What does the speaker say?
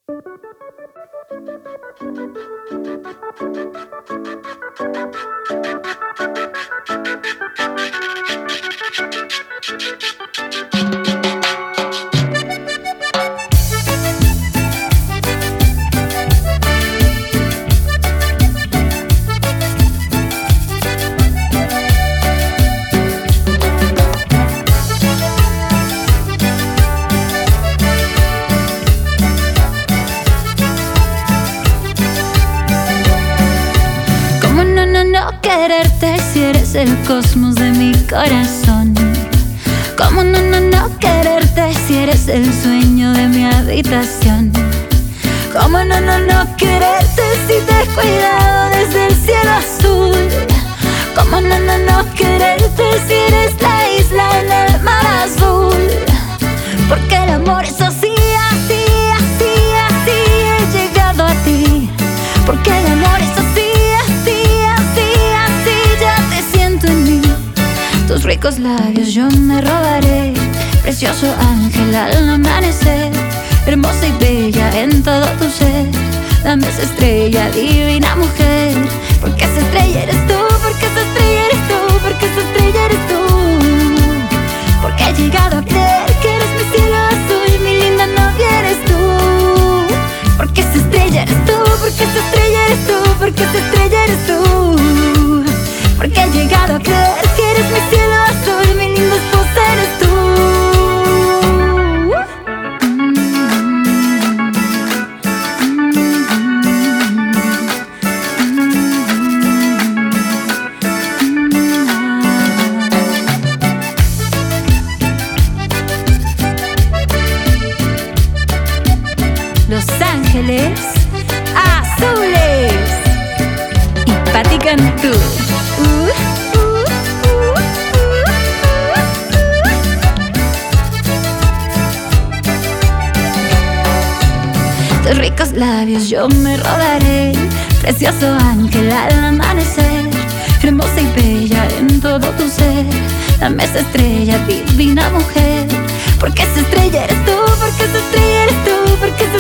No quererte si eres el cosmos de mi corazón. ¿Cómo no quererte si eres el sueño de mi habitación? ¿Cómo no quererte si te he cuidado desde el cielo azul? ¿Cómo no quererte si eres la isla en el mar azul? Porque el amor es así, así, así, así, he llegado a ti. Porque el amor es así. Tus ricos labios yo me robaré, precioso ángel al amanecer, hermosa y bella en todo tu ser. Dame esa estrella, divina mujer, porque esa estrella eres tú, porque esa estrella eres tú, porque esa estrella eres tú. Porque he llegado a creer que eres mi cielo azul, mi linda novia eres tú. Porque esa estrella eres tú, porque esa estrella eres tú, porque esa estrella eres tú. Porque he llegado a creer que eres mi cielo azul, mi linda esposa eres tú. Los Ángeles Azules y Patti Cantú. Tus ricos labios yo me robaré, precioso ángel al amanecer, hermosa y bella en todo tu ser. Dame esa estrella, divina mujer, porque esa estrella eres tú, porque esa estrella eres tú, porque esa